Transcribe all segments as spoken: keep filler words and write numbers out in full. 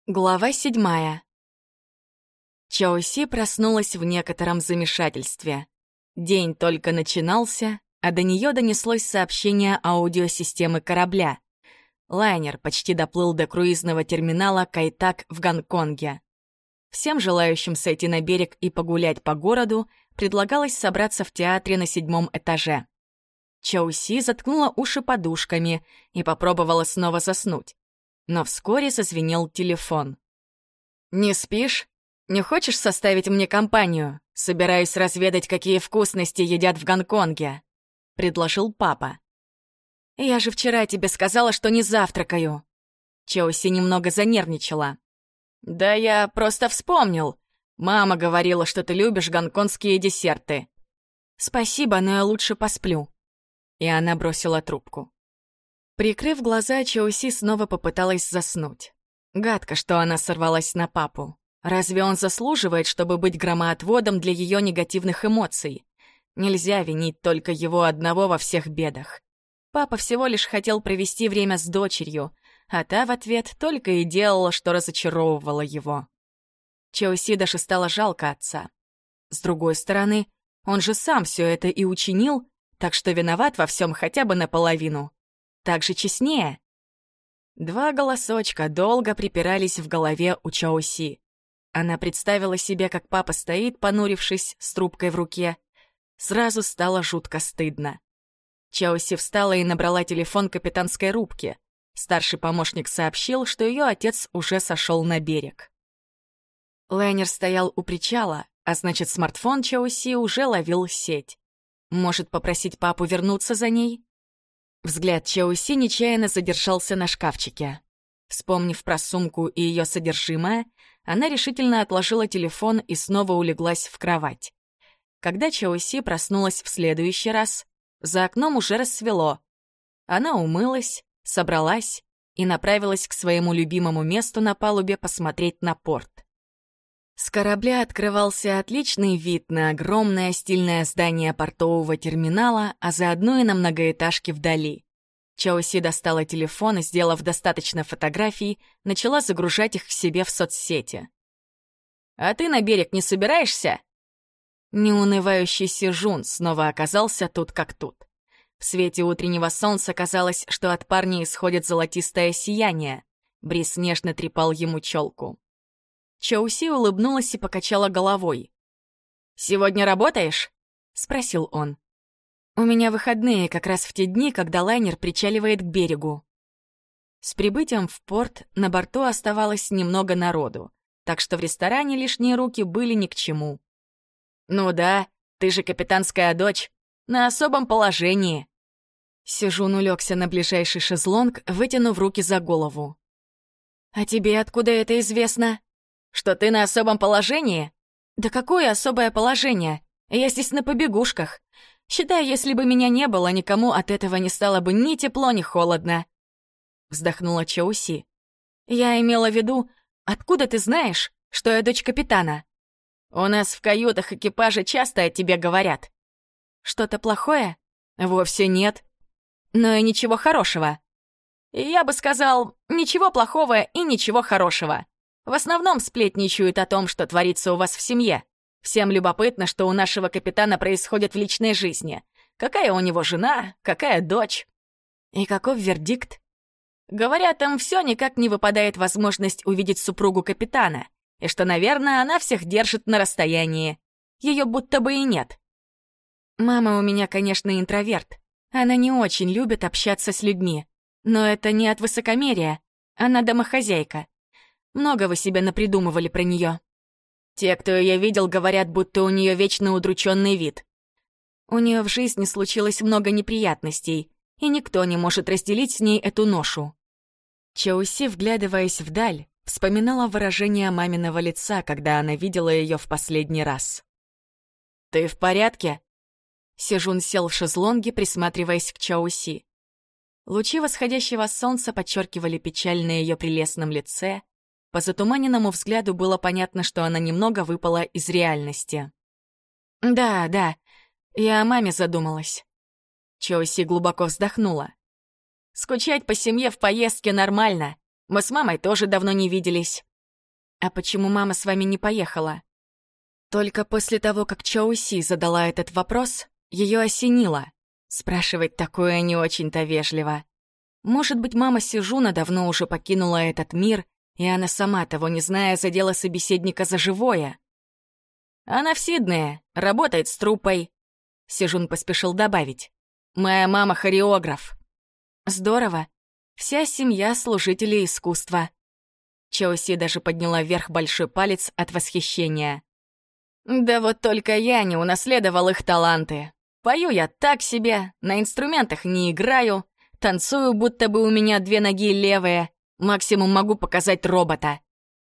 Глава седьмая. Чаоси проснулась в некотором замешательстве. День только начинался, а до нее донеслось сообщение аудиосистемы корабля. Лайнер почти доплыл до круизного терминала Кайтак в Гонконге. Всем желающим сойти на берег и погулять по городу предлагалось собраться в театре на седьмом этаже. Чаоси заткнула уши подушками и попробовала снова заснуть. Но вскоре зазвенел телефон. «Не спишь? Не хочешь составить мне компанию? Собираюсь разведать, какие вкусности едят в Гонконге», — предложил папа. «Я же вчера тебе сказала, что не завтракаю». Чаоси немного занервничала. «Да я просто вспомнил. Мама говорила, что ты любишь гонконгские десерты». «Спасибо, но я лучше посплю». И она бросила трубку. Прикрыв глаза, Чаоси снова попыталась заснуть. Гадко, что она сорвалась на папу. Разве он заслуживает, чтобы быть громоотводом для ее негативных эмоций? Нельзя винить только его одного во всех бедах. Папа всего лишь хотел провести время с дочерью, а та в ответ только и делала, что разочаровывала его. Чаоси даже стало жалко отца. С другой стороны, он же сам все это и учинил, так что виноват во всем хотя бы наполовину. Так же честнее. Два голосочка долго припирались в голове у Чаоси. Она представила себе, как папа стоит, понурившись, с трубкой в руке. Сразу стало жутко стыдно. Чаоси встала и набрала телефон капитанской рубки. Старший помощник сообщил, что ее отец уже сошел на берег. Лайнер стоял у причала, а значит, смартфон Чаоси уже ловил сеть. Может, попросить папу вернуться за ней? Взгляд Чаоси нечаянно задержался на шкафчике. Вспомнив про сумку и ее содержимое, она решительно отложила телефон и снова улеглась в кровать. Когда Чаоси проснулась в следующий раз, за окном уже рассвело. Она умылась, собралась и направилась к своему любимому месту на палубе посмотреть на порт. С корабля открывался отличный вид на огромное стильное здание портового терминала, а заодно и на многоэтажки вдали. Чаоси достала телефон и, сделав достаточно фотографий, начала загружать их к себе в соцсети. «А ты на берег не собираешься?» Неунывающий Сижун снова оказался тут как тут. В свете утреннего солнца казалось, что от парня исходит золотистое сияние. Бриз нежно трепал ему челку. Чаоси улыбнулась и покачала головой. «Сегодня работаешь?» — спросил он. «У меня выходные как раз в те дни, когда лайнер причаливает к берегу». С прибытием в порт на борту оставалось немного народу, так что в ресторане лишние руки были ни к чему. «Ну да, ты же капитанская дочь, на особом положении». Сижун улегся на ближайший шезлонг, вытянув руки за голову. «А тебе откуда это известно?» «Что ты на особом положении?» «Да какое особое положение? Я здесь на побегушках. Считай, если бы меня не было, никому от этого не стало бы ни тепло, ни холодно». Вздохнула Чаоси. «Я имела в виду, откуда ты знаешь, что я дочь капитана?» «У нас в каютах экипажа часто о тебе говорят». «Что-то плохое?» «Вовсе нет». «Но и ничего хорошего». «Я бы сказал, ничего плохого и ничего хорошего. В основном сплетничают о том, что творится у вас в семье. Всем любопытно, что у нашего капитана происходит в личной жизни. Какая у него жена, какая дочь. И каков вердикт? Говорят, им все никак не выпадает возможность увидеть супругу капитана, и что, наверное, она всех держит на расстоянии. Ее будто бы и нет. Мама у меня, конечно, интроверт. Она не очень любит общаться с людьми. Но это не от высокомерия. Она домохозяйка. Много вы себе напридумывали про нее. Те, кто ее видел, говорят, будто у нее вечно удрученный вид. У нее в жизни случилось много неприятностей, и никто не может разделить с ней эту ношу». Чаоси, вглядываясь вдаль, вспоминала выражение маминого лица, когда она видела ее в последний раз. «Ты в порядке?» Сижун сел в шезлонге, присматриваясь к Чаоси. Лучи восходящего солнца подчеркивали печаль на ее прелестном лице. По затуманенному взгляду было понятно, что она немного выпала из реальности. «Да, да, я о маме задумалась». Чаоси глубоко вздохнула. «Скучать по семье в поездке нормально. Мы с мамой тоже давно не виделись. А почему мама с вами не поехала? Только после того, как Чоуси задала этот вопрос, ее осенило. Спрашивать такое не очень-то вежливо. Может быть, мама Сижуна давно уже покинула этот мир, и она сама, того не зная, задела собеседника за живое. «Она в Сиднее, работает с труппой», — Сижун поспешил добавить. «Моя мама хореограф». «Здорово. Вся семья — служители искусства». Чоуси даже подняла вверх большой палец от восхищения. «Да вот только я не унаследовал их таланты. Пою я так себе, на инструментах не играю, танцую, будто бы у меня две ноги левые, максимум могу показать робота».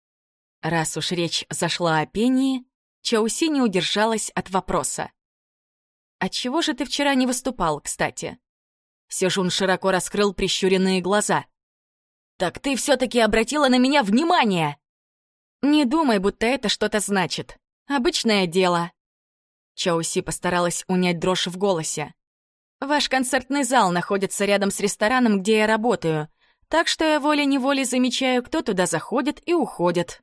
Раз уж речь зашла о пении, Чоуси не удержалась от вопроса. «Отчего же ты вчера не выступал, кстати?» Сижун широко раскрыл прищуренные глаза. «Так ты все-таки обратила на меня внимание!» «Не думай, будто это что-то значит. Обычное дело». Чоуси постаралась унять дрожь в голосе. «Ваш концертный зал находится рядом с рестораном, где я работаю, так что я волей-неволей замечаю, кто туда заходит и уходит».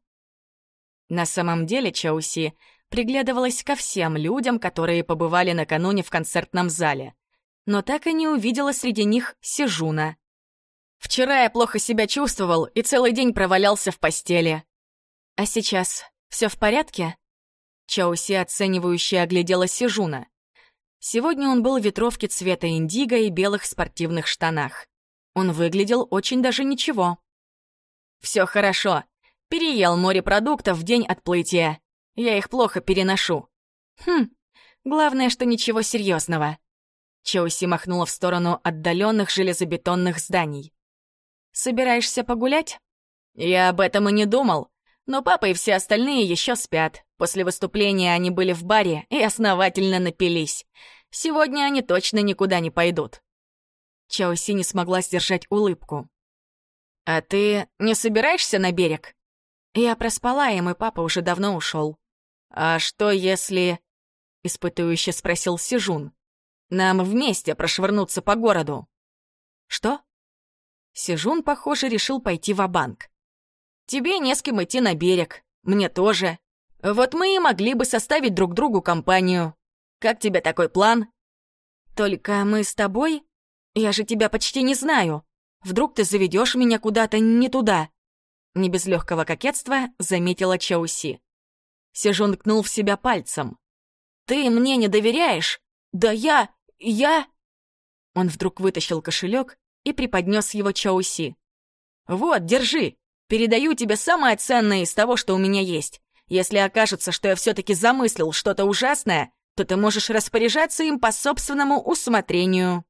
На самом деле Чоуси приглядывалась ко всем людям, которые побывали накануне в концертном зале, но так и не увидела среди них Сижуна. «Вчера я плохо себя чувствовал и целый день провалялся в постели». «А сейчас все в порядке?» Чоуси оценивающе оглядела Сижуна. Сегодня он был в ветровке цвета индиго и белых спортивных штанах. Он выглядел очень даже ничего. «Все хорошо. Переел морепродуктов в день отплытия. Я их плохо переношу». «Хм, главное, что ничего серьезного. Чоуси махнула в сторону отдаленных железобетонных зданий. «Собираешься погулять?» «Я об этом и не думал. Но папа и все остальные еще спят. После выступления они были в баре и основательно напились. Сегодня они точно никуда не пойдут». Чоуси не смогла сдержать улыбку. «А ты не собираешься на берег?» Я проспала, и мой папа уже давно ушел. «А что если...» — испытующе спросил Сижун. «Нам вместе прошвырнуться по городу». «Что?» Сижун, похоже, решил пойти ва-банк. «Тебе не с кем идти на берег, мне тоже. Вот мы и могли бы составить друг другу компанию. Как тебе такой план?» «Только мы с тобой? Я же тебя почти не знаю. Вдруг ты заведешь меня куда-то не туда?» Не без легкого кокетства заметила Чоуси. Сижун ткнул в себя пальцем. «Ты мне не доверяешь? Да я... я...» Он вдруг вытащил кошелек и преподнес его Чоуси. «Вот, держи. Передаю тебе самое ценное из того, что у меня есть. Если окажется, что я все-таки замыслил что-то ужасное, то ты можешь распоряжаться им по собственному усмотрению».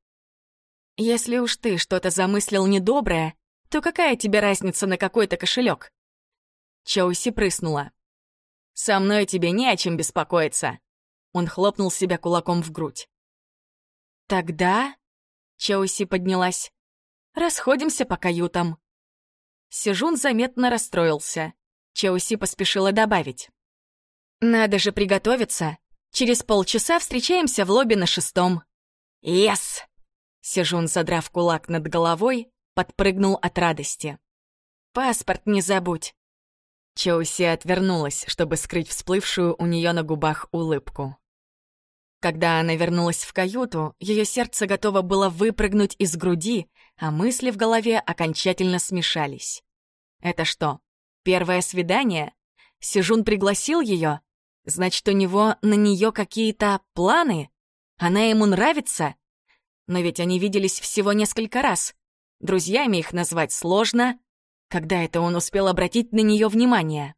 «Если уж ты что-то замыслил недоброе, то какая тебе разница на какой-то кошелек?» Чоуси прыснула. «Со мной тебе не о чем беспокоиться». Он хлопнул себя кулаком в грудь. «Тогда...» — Чоуси поднялась. «Расходимся по каютам». Сижун заметно расстроился. Чоуси поспешила добавить. «Надо же приготовиться. Через полчаса встречаемся в лобби на шестом». «Ес!» Сижун, задрав кулак над головой, подпрыгнул от радости. «Паспорт не забудь». Чоуси отвернулась, чтобы скрыть всплывшую у нее на губах улыбку. Когда она вернулась в каюту, ее сердце готово было выпрыгнуть из груди, а мысли в голове окончательно смешались. Это что, первое свидание? Сижун пригласил ее? Значит, у него на нее какие-то планы? Она ему нравится? Но ведь они виделись всего несколько раз. Друзьями их назвать сложно. Когда это он успел обратить на нее внимание?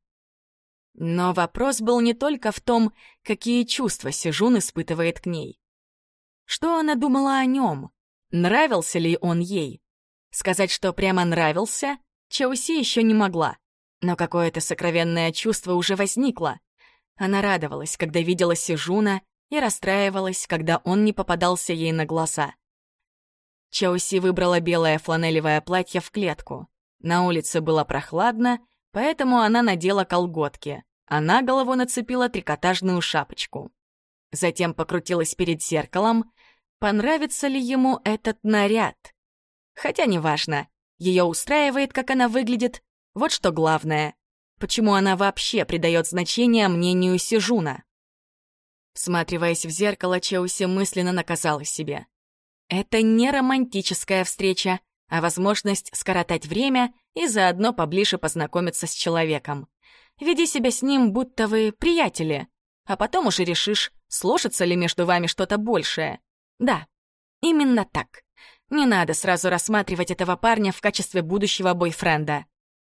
Но вопрос был не только в том, какие чувства Сижун испытывает к ней. Что она думала о нем? Нравился ли он ей? Сказать, что прямо нравился, Чоуси еще не могла. Но какое-то сокровенное чувство уже возникло. Она радовалась, когда видела Сижуна, и расстраивалась, когда он не попадался ей на глаза. Чоуси выбрала белое фланелевое платье в клетку. На улице было прохладно, поэтому она надела колготки, а на голову нацепила трикотажную шапочку. Затем покрутилась перед зеркалом, понравится ли ему этот наряд. Хотя неважно, ее устраивает, как она выглядит, вот что главное. Почему она вообще придает значение мнению Сижуна? Всматриваясь в зеркало, Чоуси мысленно наказала себе. Это не романтическая встреча, а возможность скоротать время и заодно поближе познакомиться с человеком. Веди себя с ним, будто вы приятели, а потом уже решишь, сложится ли между вами что-то большее. Да, именно так. Не надо сразу рассматривать этого парня в качестве будущего бойфренда.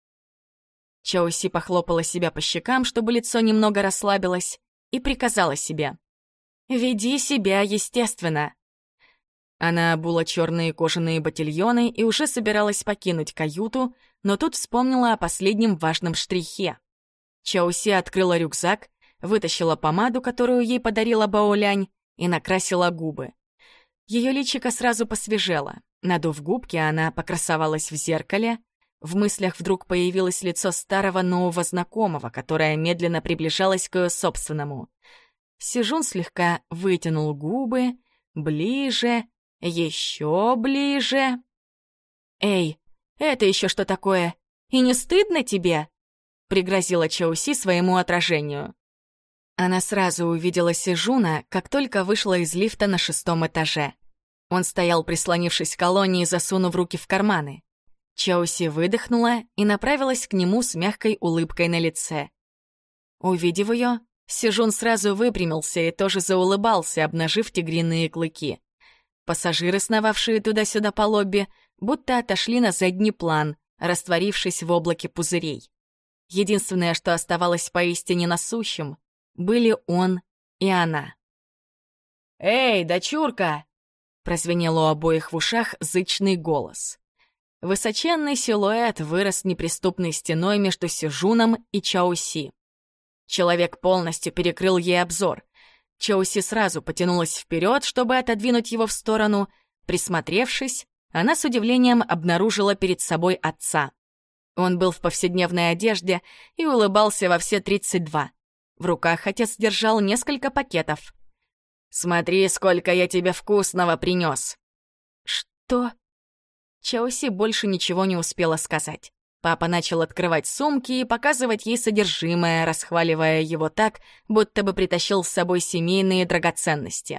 Чоуси похлопала себя по щекам, чтобы лицо немного расслабилось, и приказала себе: «Веди себя естественно». Она обула черные кожаные ботильоны и уже собиралась покинуть каюту, но тут вспомнила о последнем важном штрихе. Чоуси открыла рюкзак, вытащила помаду, которую ей подарила Баолянь, и накрасила губы. Ее личико сразу посвежело. Надув губки, она покрасовалась в зеркале. В мыслях вдруг появилось лицо старого нового знакомого, которое медленно приближалось к ее собственному. Сижун слегка вытянул губы, ближе, еще ближе. «Эй, это еще что такое? И не стыдно тебе?» — пригрозила Чоуси своему отражению. Она сразу увидела Сижуна, как только вышла из лифта на шестом этаже. Он стоял, прислонившись к колонне, засунув руки в карманы. Чоуси выдохнула и направилась к нему с мягкой улыбкой на лице. Увидев ее, Сижун сразу выпрямился и тоже заулыбался, обнажив тигриные клыки. Пассажиры, сновавшие туда-сюда по лобби, будто отошли на задний план, растворившись в облаке пузырей. Единственное, что оставалось поистине насущим, были он и она. «Эй, дочурка!» — прозвенел у обоих в ушах зычный голос. Высоченный силуэт вырос неприступной стеной между Сижуном и Чоуси. Человек полностью перекрыл ей обзор. Чоуси сразу потянулась вперед, чтобы отодвинуть его в сторону. Присмотревшись, она с удивлением обнаружила перед собой отца. Он был в повседневной одежде и улыбался во все тридцать два. В руках отец держал несколько пакетов. «Смотри, сколько я тебе вкусного принес!» «Что?» Чоуси больше ничего не успела сказать. Папа начал открывать сумки и показывать ей содержимое, расхваливая его так, будто бы притащил с собой семейные драгоценности.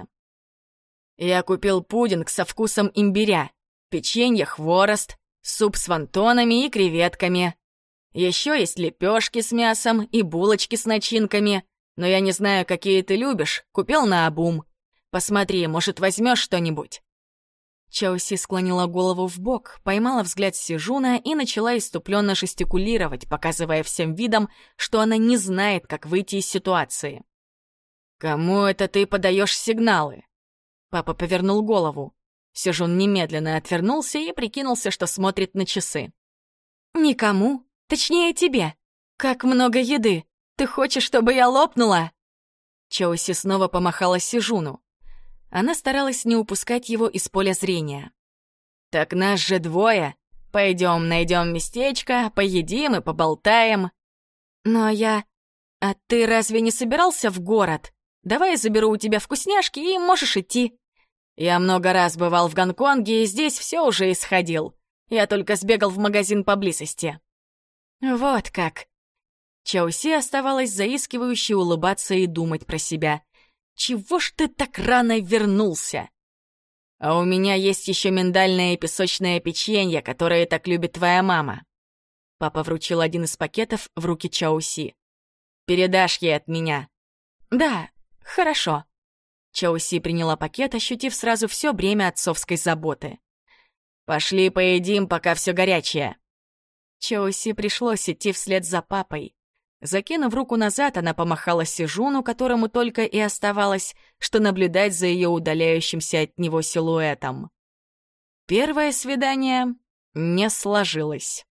«Я купил пудинг со вкусом имбиря, печенье, хворост, суп с вонтонами и креветками. Еще есть лепешки с мясом и булочки с начинками, но я не знаю, какие ты любишь, купил наобум. Посмотри, может, возьмешь что-нибудь?» Чоуси склонила голову в бок, поймала взгляд Сижуна и начала иступленно жестикулировать, показывая всем видом, что она не знает, как выйти из ситуации. «Кому это ты подаешь сигналы?» Папа повернул голову. Сижун немедленно отвернулся и прикинулся, что смотрит на часы. «Никому, точнее тебе. Как много еды! Ты хочешь, чтобы я лопнула?» Чоуси снова помахала Сижуну. Она старалась не упускать его из поля зрения. «Так нас же двое. Пойдем, найдем местечко, поедим и поболтаем». «Но я... А ты разве не собирался в город? Давай я заберу у тебя вкусняшки, и можешь идти». «Я много раз бывал в Гонконге, и здесь все уже исходил. Я только сбегал в магазин поблизости». «Вот как». Чоуси оставалась заискивающе улыбаться и думать про себя. «Чего ж ты так рано вернулся?» «А у меня есть еще миндальное и песочное печенье, которое так любит твоя мама». Папа вручил один из пакетов в руки Чоуси. «Передашь ей от меня?» «Да, хорошо». Чоуси приняла пакет, ощутив сразу все бремя отцовской заботы. «Пошли поедим, пока все горячее». Чоуси пришлось идти вслед за папой. Закинув руку назад, она помахала Сижуну, которому только и оставалось, что наблюдать за ее удаляющимся от него силуэтом. Первое свидание не сложилось.